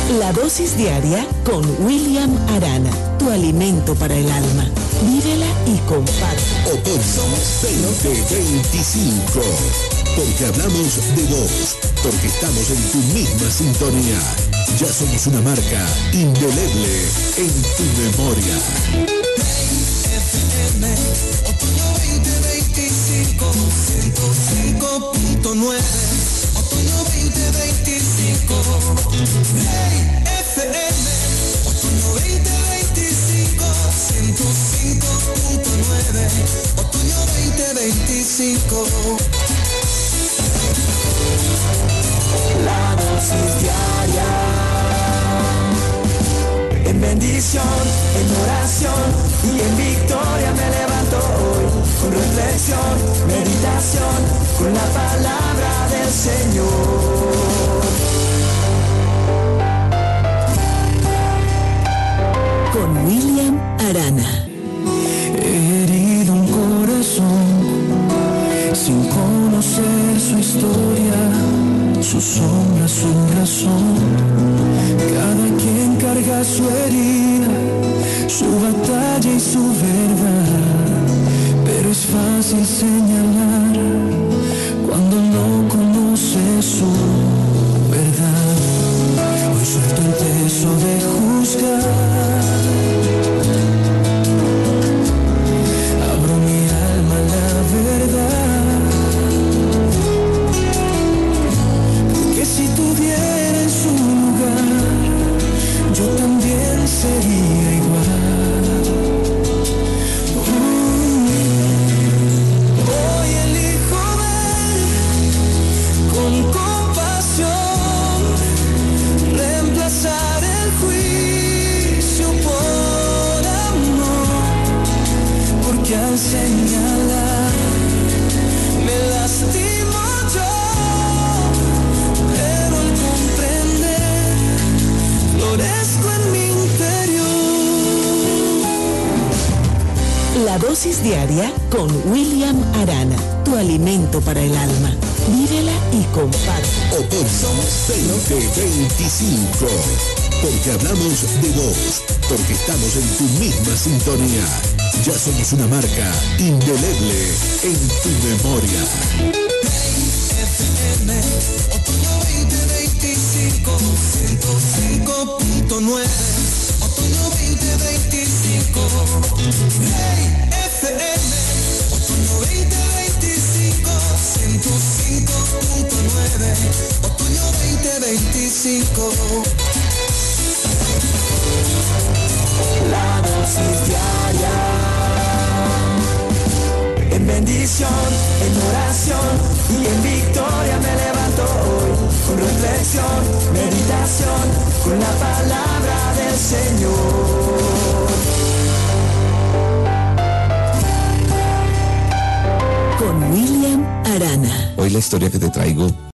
La dosis diaria con William Arana, tu alimento para el alma. Vívela y comparte. Otoño 2025. Porque hablamos de vos, porque estamos en tu misma sintonía. Ya somos una marca indeleble en tu memoria. FM, Otoño 2025, 105.9. Otoño 2025. Hey, FM, Otoño 2025, 105.9. Otoño 2025. La dosis diaria, en bendición, en oración y en victoria me levanto hoy, con reflexión, meditación, con la palabra del Señor. Con William Arana. He herido un corazón sin conocer su historia, su sombra, su razón. Cada quien carga su herida, su batalla y su verdad. Pero es fácil señalar cuando no conoce su verdad. Hoy suelto el peso de juzgar. Abro mi alma a la verdad. Si tuviera en su lugar, yo también sería igual. Hoy elijo ver con compasión, reemplazar el juicio por amor, porque al señalar me lastimo yo. Florezco en mi interior. La dosis diaria con William Arana, tu alimento para el alma. Vívela y comparte. Otoño 2025. Porque hablamos de vos, porque estamos en tu misma sintonía. Ya somos una marca indeleble en tu memoria. FM, Otoño 2025, 105.9. Otoño 2025. Hey, FM, Otoño 2025, 105.9. Otoño 2025. La dosis diaria, en bendición, en oración y en victoria me levanto hoy, con reflexión, meditación, con la palabra del Señor. Con William Arana. Hoy la historia que te traigo